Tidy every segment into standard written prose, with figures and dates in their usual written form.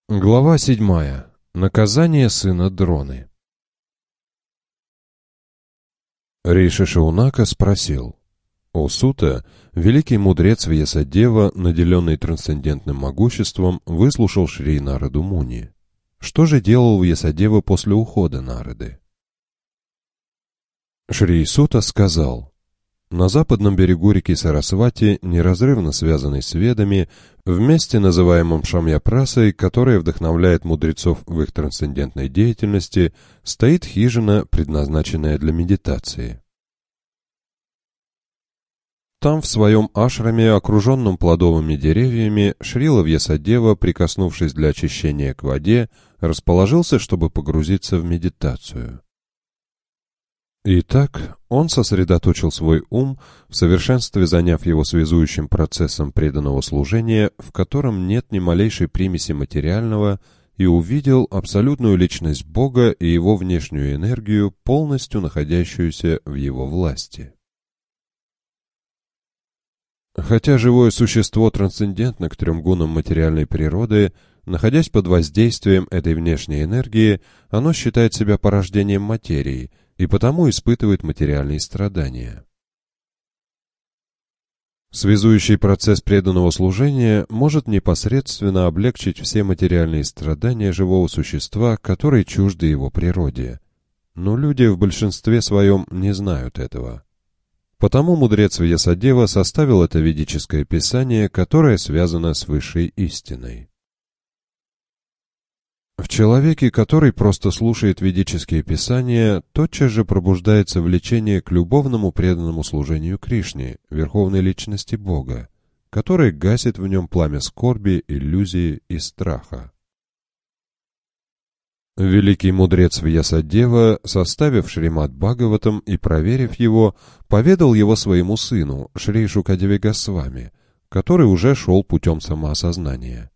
Глава 7. Наказание сына Дроны. Риши Шаунака спросил. «О Сута, великий мудрец Вьясадева, наделенный трансцендентным могуществом, выслушал Шри Нараду Муни. Что же делал Вьясадева после ухода Нарады?» Шри Сута сказал: на западном берегу реки Сарасвати, неразрывно связанной с Ведами, в месте, называемом Шамьяпрасой, которое вдохновляет мудрецов в их трансцендентной деятельности, стоит хижина, предназначенная для медитации. Там, в своем ашраме, окруженном плодовыми деревьями, Шрила Вьясадева, прикоснувшись для очищения к воде, расположился, чтобы погрузиться в медитацию. Итак, он сосредоточил свой ум, в совершенстве заняв его связующим процессом преданного служения, в котором нет ни малейшей примеси материального, и увидел абсолютную личность Бога и его внешнюю энергию, полностью находящуюся в его власти. Хотя живое существо трансцендентно к трем гунам материальной природы, находясь под воздействием этой внешней энергии, оно считает себя порождением материи и потому испытывает материальные страдания. Связующий процесс преданного служения может непосредственно облегчить все материальные страдания живого существа, которые чужды его природе. Но люди в большинстве своем не знают этого. Потому мудрец Вьясадева составил это ведическое писание, которое связано с высшей истиной. В человеке, который просто слушает ведические писания, тотчас же пробуждается влечение к любовному преданному служению Кришне, верховной личности Бога, которое гасит в нем пламя скорби, иллюзии и страха. Великий мудрец Вьясадева, составив Шримад Бхагаватам и проверив его, поведал его своему сыну, Шри Шукадеве Госвами, который уже шел путем самоосознания.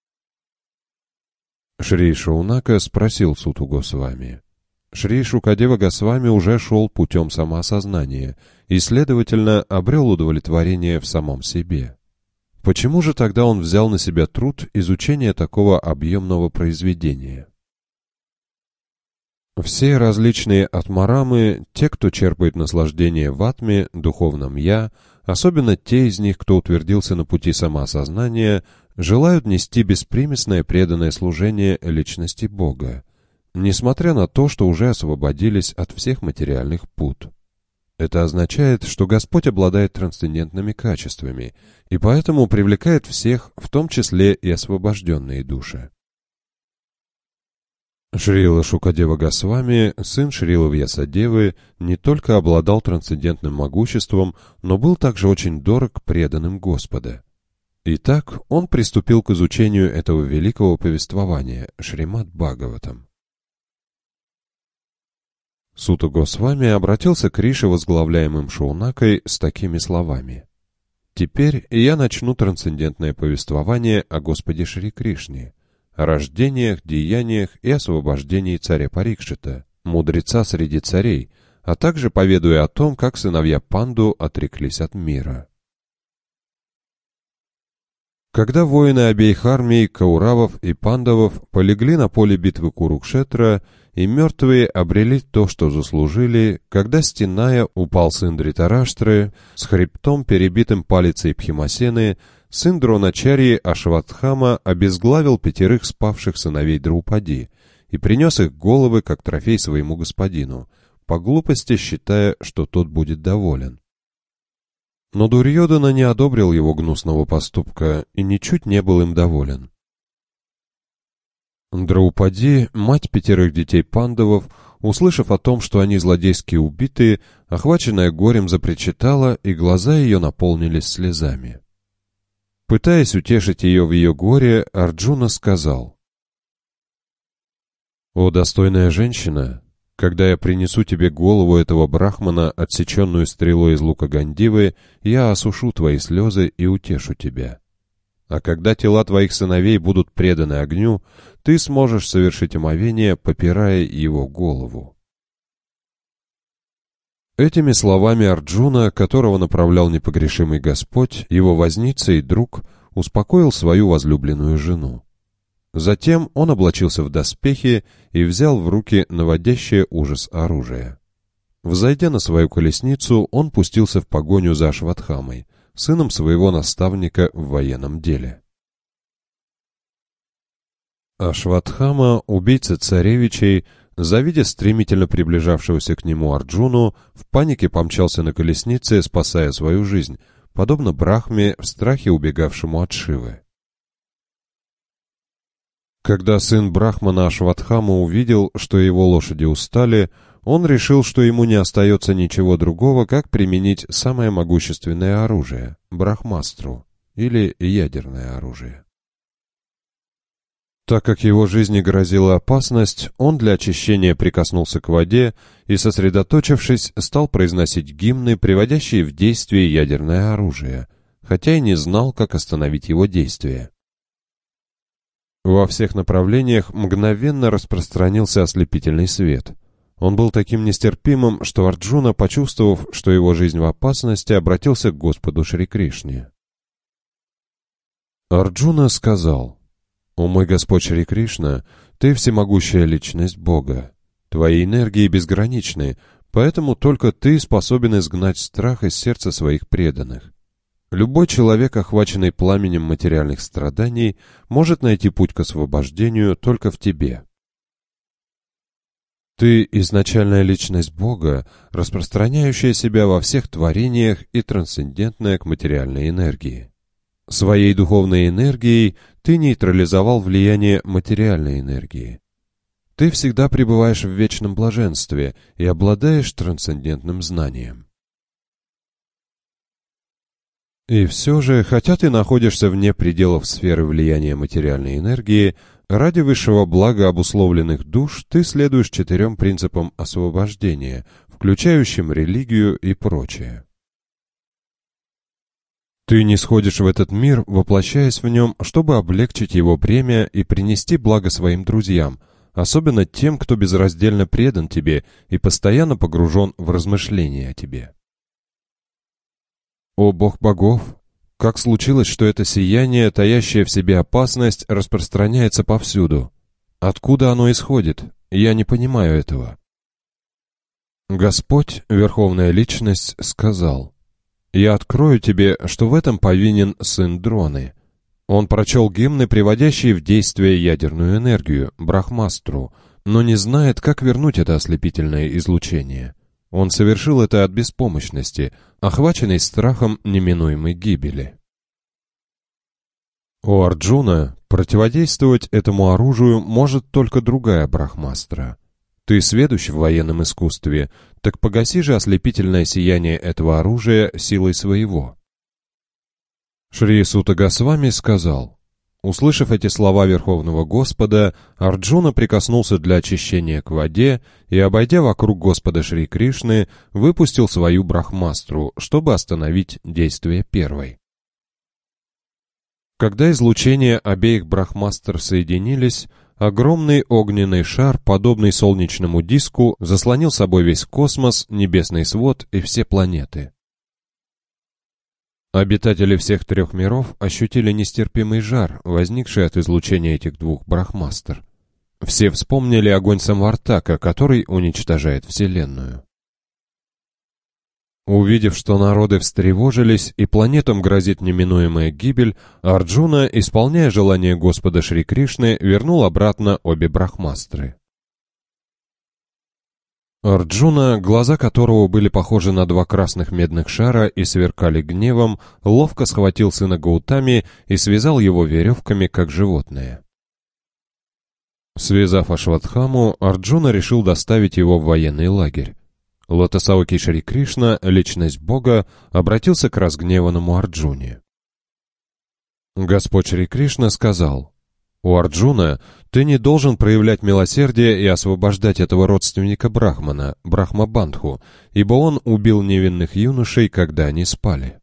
Шри Шаунака спросил Суту Госвами. Шри Шукадева Госвами уже шел путем самоосознания и, следовательно, обрел удовлетворение в самом себе. Почему же тогда он взял на себя труд изучения такого объемного произведения? Все различные атмарамы, те, кто черпает наслаждение в атме, духовном «я», особенно те из них, кто утвердился на пути самоосознания, желают нести беспримесное преданное служение личности Бога, несмотря на то, что уже освободились от всех материальных пут. Это означает, что Господь обладает трансцендентными качествами и поэтому привлекает всех, в том числе и освобожденные души. Шрила Шукадева Госвами, сын Шрилы Вьясадевы, не только обладал трансцендентным могуществом, но был также очень дорог преданным Господа. Итак, он приступил к изучению этого великого повествования, Шримад Бхагаватам. Сута Госвами обратился к Рише, возглавляемым Шаунакой, с такими словами. «Теперь я начну трансцендентное повествование о Господе Шри Кришне, о рождениях, деяниях и освобождении царя Парикшита, мудреца среди царей, а также поведаю о том, как сыновья Панду отреклись от мира». Когда воины обеих армий, Кауравов и Пандавов, полегли на поле битвы Курукшетра, и мертвые обрели то, что заслужили, когда, стеная, упал сын Дритараштры, с хребтом, перебитым палицей Пхимасены, сын Дроначарьи Ашватхама обезглавил 5 спавших сыновей Драупади и принес их головы как трофей своему господину, по глупости считая, что тот будет доволен. Но Дурьодана не одобрил его гнусного поступка и ничуть не был им доволен. Драупади, мать 5 детей Пандавов, услышав о том, что они злодейски убиты, охваченная горем, запричитала, и глаза ее наполнились слезами. Пытаясь утешить ее в ее горе, Арджуна сказал: «О, достойная женщина! Когда я принесу тебе голову этого брахмана, отсеченную стрелой из лука Гандивы, я осушу твои слезы и утешу тебя. А когда тела твоих сыновей будут преданы огню, ты сможешь совершить омовение, попирая его голову». Этими словами Арджуна, которого направлял непогрешимый Господь, его возница и друг, успокоил свою возлюбленную жену. Затем он облачился в доспехи и взял в руки наводящее ужас оружие. Взойдя на свою колесницу, он пустился в погоню за Ашватхамой, сыном своего наставника в военном деле. Ашватхама, убийца царевичей, завидя стремительно приближавшегося к нему Арджуну, в панике помчался на колеснице, спасая свою жизнь, подобно Брахме, в страхе убегавшему от Шивы. Когда сын Брахмана Ашватхама увидел, что его лошади устали, он решил, что ему не остается ничего другого, как применить самое могущественное оружие — брахмастру, или ядерное оружие. Так как его жизни грозила опасность, он для очищения прикоснулся к воде и, сосредоточившись, стал произносить гимны, приводящие в действие ядерное оружие, хотя и не знал, как остановить его действие. Во всех направлениях мгновенно распространился ослепительный свет. Он был таким нестерпимым, что Арджуна, почувствовав, что его жизнь в опасности, обратился к Господу Шри Кришне. Арджуна сказал: «О мой Господь Шри Кришна, Ты всемогущая личность Бога. Твои энергии безграничны, поэтому только Ты способен изгнать страх из сердца своих преданных. Любой человек, охваченный пламенем материальных страданий, может найти путь к освобождению только в Тебе. Ты — изначальная личность Бога, распространяющая себя во всех творениях и трансцендентная к материальной энергии. Своей духовной энергией ты нейтрализовал влияние материальной энергии. Ты всегда пребываешь в вечном блаженстве и обладаешь трансцендентным знанием. И все же, хотя ты находишься вне пределов сферы влияния материальной энергии, ради высшего блага обусловленных душ ты следуешь 4 принципам освобождения, включающим религию и прочее. Ты не сходишь в этот мир, воплощаясь в нем, чтобы облегчить его бремя и принести благо своим друзьям, особенно тем, кто безраздельно предан тебе и постоянно погружен в размышления о тебе. О Бог богов! Как случилось, что это сияние, таящее в себе опасность, распространяется повсюду? Откуда оно исходит? Я не понимаю этого. Господь, Верховная Личность, сказал: «Я открою тебе, что в этом повинен сын Дроны. Он прочел гимны, приводящие в действие ядерную энергию, брахмастру, но не знает, как вернуть это ослепительное излучение. Он совершил это от беспомощности, охваченный страхом неминуемой гибели». О Арджуна, противодействовать этому оружию может только другая брахмастра. Ты сведущ в военном искусстве, так погаси же ослепительное сияние этого оружия силой своего. Шри Сута Госвами сказал: услышав эти слова Верховного Господа, Арджуна прикоснулся для очищения к воде и, обойдя вокруг Господа Шри Кришны, выпустил свою брахмастру, чтобы остановить действие первой. Когда излучения обеих брахмастр соединились, огромный огненный шар, подобный солнечному диску, заслонил собой весь космос, небесный свод и все планеты. Обитатели всех 3 миров ощутили нестерпимый жар, возникший от излучения этих 2 брахмастр. Все вспомнили огонь Самвартака, который уничтожает Вселенную. Увидев, что народы встревожились и планетам грозит неминуемая гибель, Арджуна, исполняя желание Господа Шри Кришны, вернул обратно обе брахмастры. Арджуна, глаза которого были похожи на 2 красных медных шара и сверкали гневом, ловко схватил сына Гаутами и связал его веревками, как животное. Связав Ашватхаму, Арджуна решил доставить его в военный лагерь. Лотосаоки Шри Кришна, личность Бога, обратился к разгневанному Арджуне. Господь Шри Кришна сказал: «У Арджуна, ты не должен проявлять милосердие и освобождать этого родственника Брахмана, Брахмабандху, ибо он убил невинных юношей, когда они спали».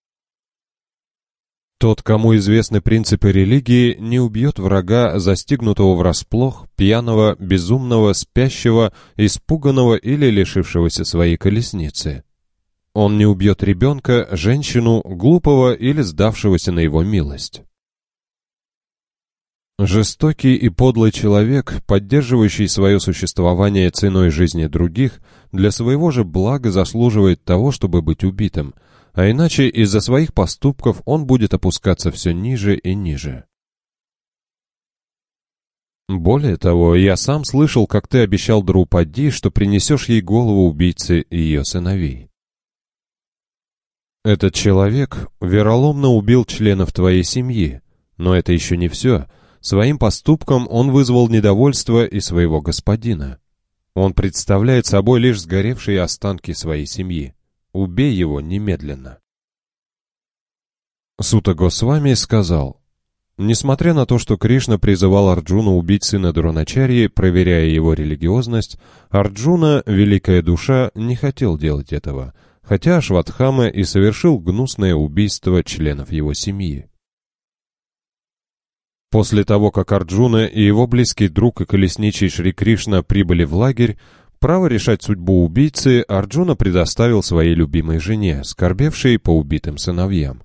Тот, кому известны принципы религии, не убьет врага, застигнутого врасплох, пьяного, безумного, спящего, испуганного или лишившегося своей колесницы. Он не убьет ребенка, женщину, глупого или сдавшегося на его милость. Жестокий и подлый человек, поддерживающий свое существование ценой жизни других, для своего же блага заслуживает того, чтобы быть убитым, а иначе из-за своих поступков он будет опускаться все ниже и ниже. Более того, я сам слышал, как ты обещал Драупади, что принесешь ей голову убийцы ее сыновей. Этот человек вероломно убил членов твоей семьи, но это еще не все. Своим поступком он вызвал недовольство и своего господина. Он представляет собой лишь сгоревшие останки своей семьи. Убей его немедленно. Сута Госвами сказал: несмотря на то, что Кришна призывал Арджуну убить сына Дроначарьи, проверяя его религиозность, Арджуна, великая душа, не хотел делать этого, хотя Ашватхама и совершил гнусное убийство членов его семьи. После того, как Арджуна и его близкий друг и колесничий Шри Кришна прибыли в лагерь, право решать судьбу убийцы Арджуна предоставил своей любимой жене, скорбевшей по убитым сыновьям.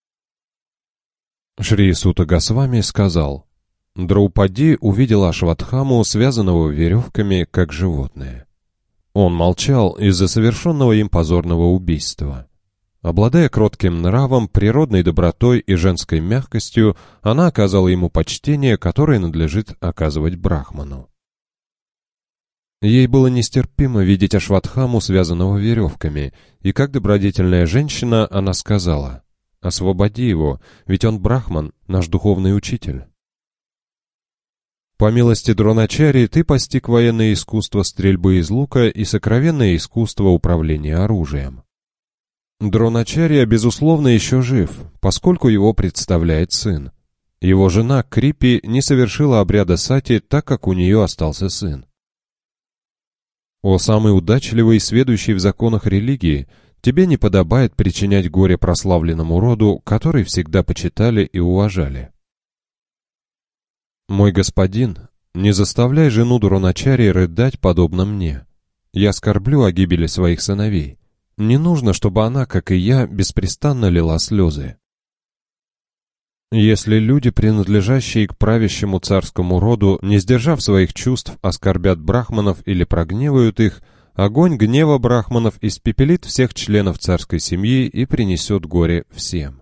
Шри Сута Госвами сказал: Драупади увидел Ашватхаму, связанного веревками, как животное. Он молчал из-за совершенного им позорного убийства. Обладая кротким нравом, природной добротой и женской мягкостью, она оказала ему почтение, которое надлежит оказывать брахману. Ей было нестерпимо видеть Ашватхаму, связанного веревками, и как добродетельная женщина, она сказала: «Освободи его, ведь он брахман, наш духовный учитель». По милости Дроначарьи ты постиг военное искусство стрельбы из лука и сокровенное искусство управления оружием. Дроначарья, безусловно, еще жив, поскольку его представляет сын. Его жена Крипи не совершила обряда сати, так как у нее остался сын. О самый удачливый, сведущий в законах религии, тебе не подобает причинять горе прославленному роду, который всегда почитали и уважали. Мой господин, не заставляй жену Дроначарьи рыдать подобно мне. Я скорблю о гибели своих сыновей. Не нужно, чтобы она, как и я, беспрестанно лила слезы. Если люди, принадлежащие к правящему царскому роду, не сдержав своих чувств, оскорбят брахманов или прогневают их, огонь гнева брахманов испепелит всех членов царской семьи и принесет горе всем.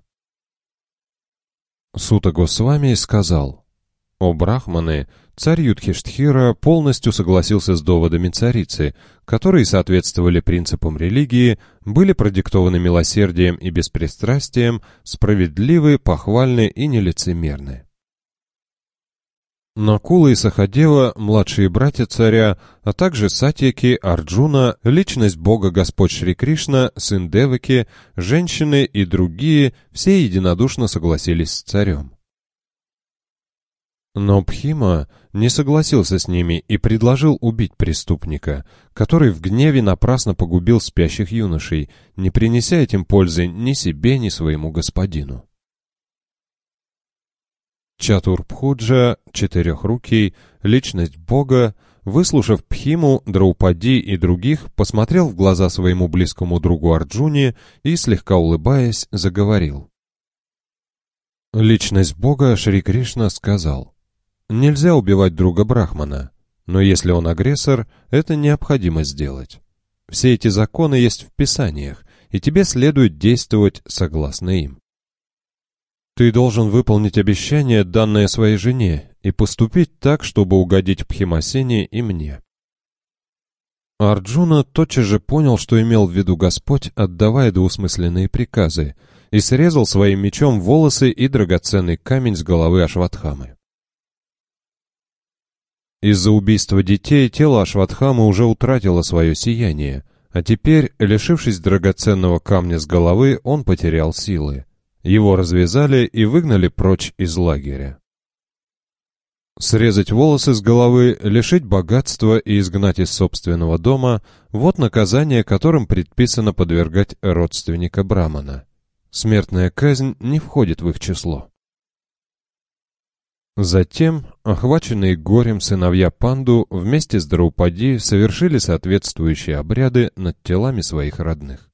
Сута Госвами сказал: «О брахманы, царь Юдхиштхира полностью согласился с доводами царицы, которые соответствовали принципам религии, были продиктованы милосердием и беспристрастием, справедливы, похвальны и нелицемерны. Накула и Сахадева, младшие братья царя, а также Сатьяки, Арджуна, личность Бога Господь Шри Кришна, сын Деваки, женщины и другие, все единодушно согласились с царем. Но Пхима не согласился с ними и предложил убить преступника, который в гневе напрасно погубил спящих юношей, не принеся этим пользы ни себе, ни своему господину. Чатурбхуджа, четырехрукий, личность Бога, выслушав Пхиму, Драупади и других, посмотрел в глаза своему близкому другу Арджуне и, слегка улыбаясь, заговорил. Личность Бога Шри Кришна сказал: «Нельзя убивать друга Брахмана, но если он агрессор, это необходимо сделать. Все эти законы есть в Писаниях, и тебе следует действовать согласно им. Ты должен выполнить обещание, данное своей жене, и поступить так, чтобы угодить Пхимасене и мне». Арджуна тотчас же понял, что имел в виду Господь, отдавая двусмысленные приказы, и срезал своим мечом волосы и драгоценный камень с головы Ашватхамы. Из-за убийства детей тело Ашватхамы уже утратило свое сияние, а теперь, лишившись драгоценного камня с головы, он потерял силы. Его развязали и выгнали прочь из лагеря. Срезать волосы с головы, лишить богатства и изгнать из собственного дома – вот наказание, которым предписано подвергать родственника Брамана. Смертная казнь не входит в их число. Затем, охваченные горем сыновья Панду вместе с Драупади совершили соответствующие обряды над телами своих родных.